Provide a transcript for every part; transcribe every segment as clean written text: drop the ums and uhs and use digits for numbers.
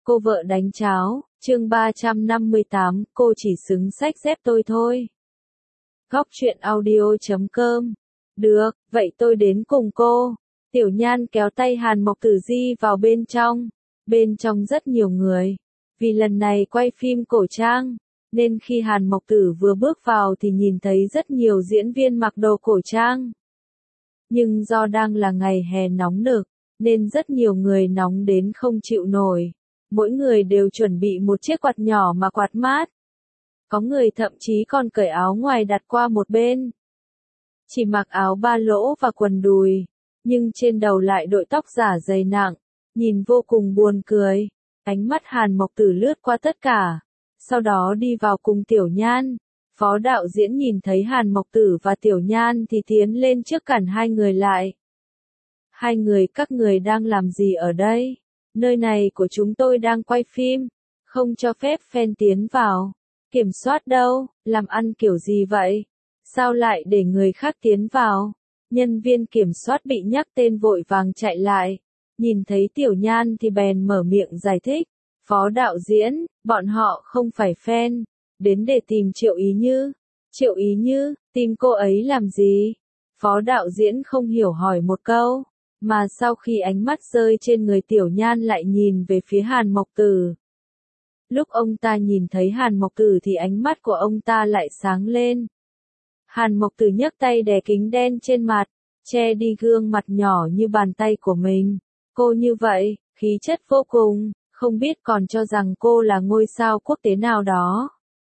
Cô vợ đánh cháo, chương 358, cô chỉ xứng xách dép tôi thôi. Góc truyện audio.com. Được, vậy tôi đến cùng cô. Tiểu Nhan kéo tay Hàn Mộc Tử Di vào bên trong. Bên trong rất nhiều người. Vì lần này quay phim cổ trang, nên khi Hàn Mộc Tử vừa bước vào thì nhìn thấy rất nhiều diễn viên mặc đồ cổ trang. Nhưng do đang là ngày hè nóng nực, nên rất nhiều người nóng đến không chịu nổi. Mỗi người đều chuẩn bị một chiếc quạt nhỏ mà quạt mát. Có người thậm chí còn cởi áo ngoài đặt qua một bên. Chỉ mặc áo ba lỗ và quần đùi, nhưng trên đầu lại đội tóc giả dày nặng, nhìn vô cùng buồn cười. Ánh mắt Hàn Mộc Tử lướt qua tất cả, sau đó đi vào cùng Tiểu Nhan. Phó đạo diễn nhìn thấy Hàn Mộc Tử và Tiểu Nhan thì tiến lên trước cản hai người lại. Hai người các người đang làm gì ở đây? Nơi này của chúng tôi đang quay phim, không cho phép fan tiến vào. Kiểm soát đâu, làm ăn kiểu gì vậy? Sao lại để người khác tiến vào? Nhân viên kiểm soát bị nhắc tên vội vàng chạy lại. Nhìn thấy Tiểu Nhan thì bèn mở miệng giải thích. Phó đạo diễn, bọn họ không phải fan, đến để tìm Triệu Ý Như. Triệu Ý Như, tìm cô ấy làm gì? Phó đạo diễn không hiểu hỏi một câu, mà sau khi ánh mắt rơi trên người Tiểu Nhan lại nhìn về phía Hàn Mộc Tử. Lúc ông ta nhìn thấy Hàn Mộc Tử thì ánh mắt của ông ta lại sáng lên. Hàn Mộc Tử nhấc tay đè kính đen trên mặt, che đi gương mặt nhỏ như bàn tay của mình. Cô như vậy, khí chất vô cùng, không biết còn cho rằng cô là ngôi sao quốc tế nào đó.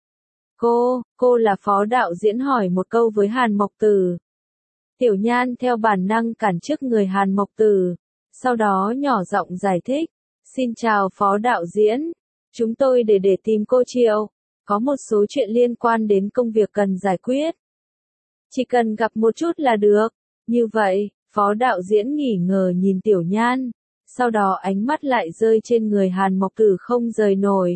Cô là phó đạo diễn hỏi một câu với Hàn Mộc Tử. Tiểu Nhan theo bản năng cản trước người Hàn Mộc Tử, sau đó nhỏ giọng giải thích. Xin chào phó đạo diễn, chúng tôi để tìm cô Triệu, có một số chuyện liên quan đến công việc cần giải quyết. Chỉ cần gặp một chút là được. Như vậy, phó đạo diễn nghỉ ngờ nhìn Tiểu Nhan, sau đó ánh mắt lại rơi trên người Hàn Mộc Tử không rời nổi.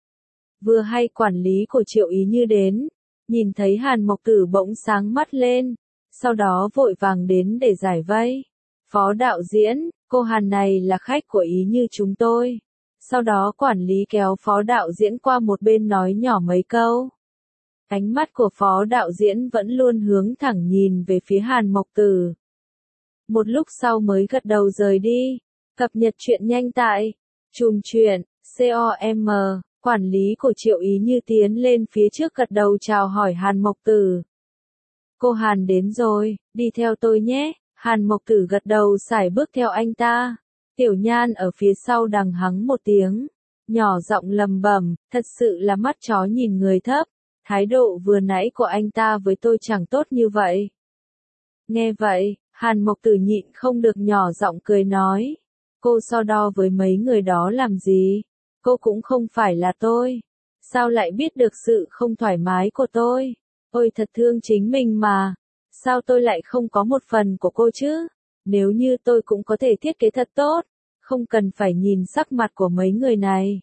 Vừa hay quản lý của Triệu Ý Như đến, nhìn thấy Hàn Mộc Tử bỗng sáng mắt lên, sau đó vội vàng đến để giải vây. Phó đạo diễn, cô Hàn này là khách của Ý Như chúng tôi. Sau đó quản lý kéo phó đạo diễn qua một bên nói nhỏ mấy câu. Ánh mắt của phó đạo diễn vẫn luôn hướng thẳng nhìn về phía Hàn Mộc Tử. Một lúc sau mới gật đầu rời đi. Cập nhật chuyện nhanh tại Chùm Chuyện, COM, quản lý của Triệu Ý Như tiến lên phía trước gật đầu chào hỏi Hàn Mộc Tử. Cô Hàn đến rồi, đi theo tôi nhé. Hàn Mộc Tử gật đầu sải bước theo anh ta. Tiểu Nhan ở phía sau đằng hắng một tiếng, nhỏ giọng lầm bầm, thật sự là mắt chó nhìn người thấp. Thái độ vừa nãy của anh ta với tôi chẳng tốt như vậy. Nghe vậy, Hàn Mộc Tử nhịn không được nhỏ giọng cười nói. Cô so đo với mấy người đó làm gì? Cô cũng không phải là tôi. Sao lại biết được sự không thoải mái của tôi? Ôi thật thương chính mình mà. Sao tôi lại không có một phần của cô chứ? Nếu như tôi cũng có thể thiết kế thật tốt, không cần phải nhìn sắc mặt của mấy người này.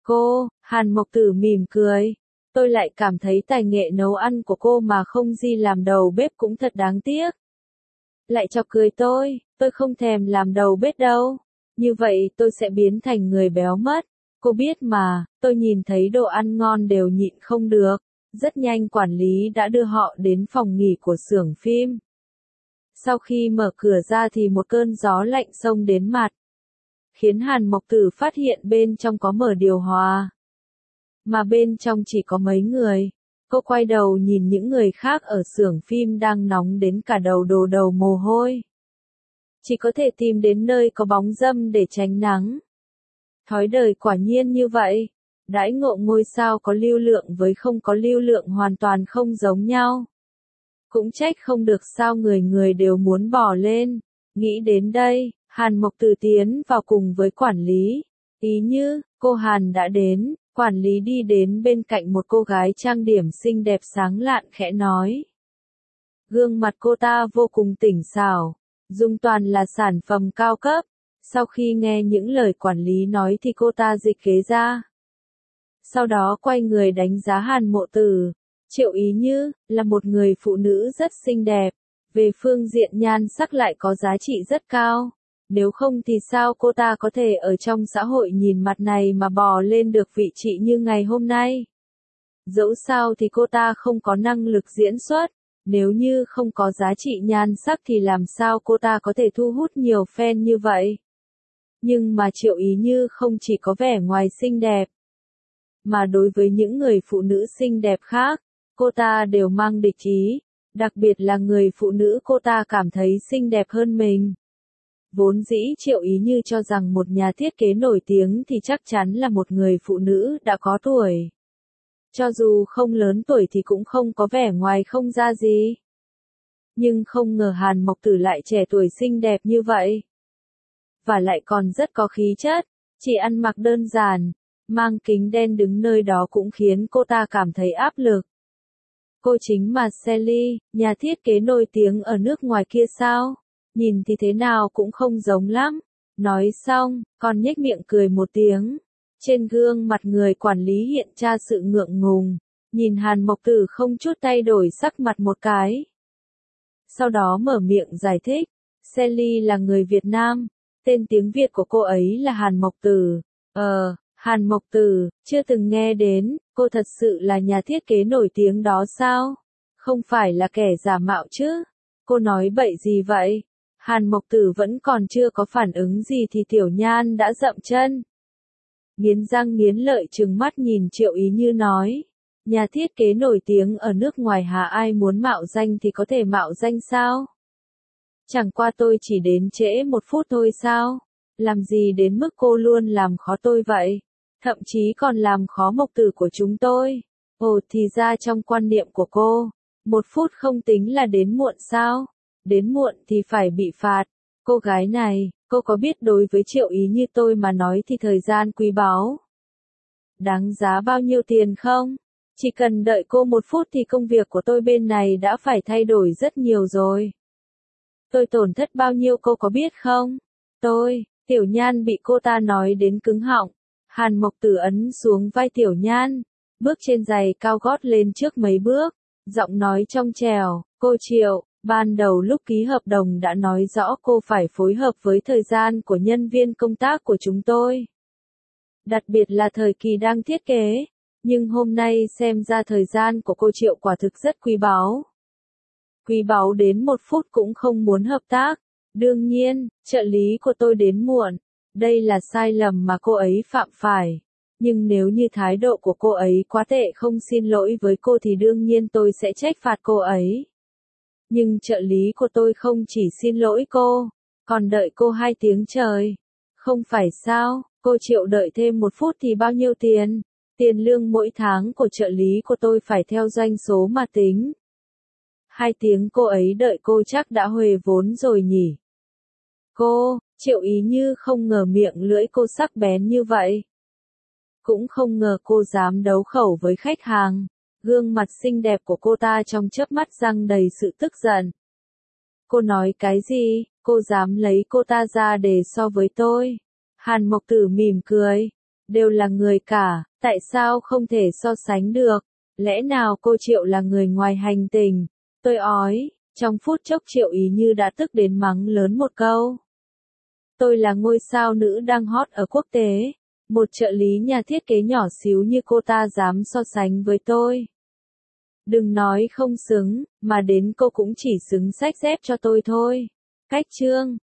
Hàn Mộc Tử mỉm cười. Tôi lại cảm thấy tài nghệ nấu ăn của cô mà không gì làm đầu bếp cũng thật đáng tiếc. Lại chọc cười tôi không thèm làm đầu bếp đâu. Như vậy tôi sẽ biến thành người béo mất. Cô biết mà, tôi nhìn thấy đồ ăn ngon đều nhịn không được. Rất nhanh quản lý đã đưa họ đến phòng nghỉ của xưởng phim. Sau khi mở cửa ra thì một cơn gió lạnh xông đến mặt, khiến Hàn Mộc Tử phát hiện bên trong có mở điều hòa. Mà bên trong chỉ có mấy người. Cô quay đầu nhìn những người khác ở xưởng phim đang nóng đến cả đầu mồ hôi. Chỉ có thể tìm đến nơi có bóng râm để tránh nắng. Thói đời quả nhiên như vậy. Đãi ngộ ngôi sao có lưu lượng với không có lưu lượng hoàn toàn không giống nhau. Cũng trách không được sao người người đều muốn bỏ lên. Nghĩ đến đây, Hàn Mộc Tử tiến vào cùng với quản lý. Ý Như, cô Hàn đã đến. Quản lý đi đến bên cạnh một cô gái trang điểm xinh đẹp sáng lạn khẽ nói. Gương mặt cô ta vô cùng tỉnh xảo, dùng toàn là sản phẩm cao cấp. Sau khi nghe những lời quản lý nói thì cô ta dịch ghế ra. Sau đó quay người đánh giá Hàn Mộc Tử. Triệu Ý Như, là một người phụ nữ rất xinh đẹp. Về phương diện nhan sắc lại có giá trị rất cao. Nếu không thì sao cô ta có thể ở trong xã hội nhìn mặt này mà bò lên được vị trí như ngày hôm nay? Dẫu sao thì cô ta không có năng lực diễn xuất, nếu như không có giá trị nhan sắc thì làm sao cô ta có thể thu hút nhiều fan như vậy? Nhưng mà Triệu Ý Như không chỉ có vẻ ngoài xinh đẹp, mà đối với những người phụ nữ xinh đẹp khác, cô ta đều mang địch ý, đặc biệt là người phụ nữ cô ta cảm thấy xinh đẹp hơn mình. Vốn dĩ Triệu Ý Như cho rằng một nhà thiết kế nổi tiếng thì chắc chắn là một người phụ nữ đã có tuổi. Cho dù không lớn tuổi thì cũng không có vẻ ngoài không ra gì. Nhưng không ngờ Hàn Mộc Tử lại trẻ tuổi xinh đẹp như vậy. Và lại còn rất có khí chất, chỉ ăn mặc đơn giản, mang kính đen đứng nơi đó cũng khiến cô ta cảm thấy áp lực. Cô chính là Sally, nhà thiết kế nổi tiếng ở nước ngoài kia sao? Nhìn thì thế nào cũng không giống lắm. Nói xong, còn nhếch miệng cười một tiếng. Trên gương mặt người quản lý hiện ra sự ngượng ngùng. Nhìn Hàn Mộc Tử không chút thay đổi sắc mặt một cái. Sau đó mở miệng giải thích. Sally là người Việt Nam. Tên tiếng Việt của cô ấy là Hàn Mộc Tử. Hàn Mộc Tử, chưa từng nghe đến, cô thật sự là nhà thiết kế nổi tiếng đó sao? Không phải là kẻ giả mạo chứ? Cô nói bậy gì vậy? Hàn Mộc Tử vẫn còn chưa có phản ứng gì thì Tiểu Nhan đã dậm chân. Nghiến răng nghiến lợi trừng mắt nhìn Triệu Ý Như nói. Nhà thiết kế nổi tiếng ở nước ngoài hả, ai muốn mạo danh thì có thể mạo danh sao? Chẳng qua tôi chỉ đến trễ 1 phút thôi sao? Làm gì đến mức cô luôn làm khó tôi vậy? Thậm chí còn làm khó Mộc Tử của chúng tôi. Ồ, thì ra trong quan niệm của cô, 1 phút không tính là đến muộn sao? Đến muộn thì phải bị phạt. Cô gái này, cô có biết đối với Triệu Ý Như tôi mà nói thì thời gian quý báu đáng giá bao nhiêu tiền không? Chỉ cần đợi cô 1 phút thì công việc của tôi bên này đã phải thay đổi rất nhiều rồi. Tôi tổn thất bao nhiêu cô có biết không? Tiểu Nhan bị cô ta nói đến cứng họng. Hàn Mộc Tử ấn xuống vai Tiểu Nhan, bước trên giày cao gót lên trước mấy bước, giọng nói trong trẻo, cô Triệu, ban đầu lúc ký hợp đồng đã nói rõ cô phải phối hợp với thời gian của nhân viên công tác của chúng tôi. Đặc biệt là thời kỳ đang thiết kế, nhưng hôm nay xem ra thời gian của cô Triệu quả thực rất quý báu. Quý báu đến 1 phút cũng không muốn hợp tác. Đương nhiên, trợ lý của tôi đến muộn. Đây là sai lầm mà cô ấy phạm phải. Nhưng nếu như thái độ của cô ấy quá tệ không xin lỗi với cô thì đương nhiên tôi sẽ trách phạt cô ấy. Nhưng trợ lý của tôi không chỉ xin lỗi cô, còn đợi cô 2 tiếng trời. Không phải sao, cô Triệu đợi thêm 1 phút thì bao nhiêu tiền? Tiền lương mỗi tháng của trợ lý của tôi phải theo doanh số mà tính. 2 tiếng cô ấy đợi cô chắc đã huề vốn rồi nhỉ? Triệu Ý Như không ngờ miệng lưỡi cô sắc bén như vậy. Cũng không ngờ cô dám đấu khẩu với khách hàng. Gương mặt xinh đẹp của cô ta trong chớp mắt răng đầy sự tức giận. Cô nói cái gì? Cô dám lấy cô ta ra để so với tôi? Hàn Mộc Tử mỉm cười. Đều là người cả, tại sao không thể so sánh được? Lẽ nào cô Triệu là người ngoài hành tinh? Tôi ói. Trong phút chốc Triệu Ý Như đã tức đến mắng lớn một câu. Tôi là ngôi sao nữ đang hot ở quốc tế. Một trợ lý nhà thiết kế nhỏ xíu như cô ta dám so sánh với tôi. Đừng nói không xứng, mà đến cô cũng chỉ xứng xách dép cho tôi thôi. Cách chương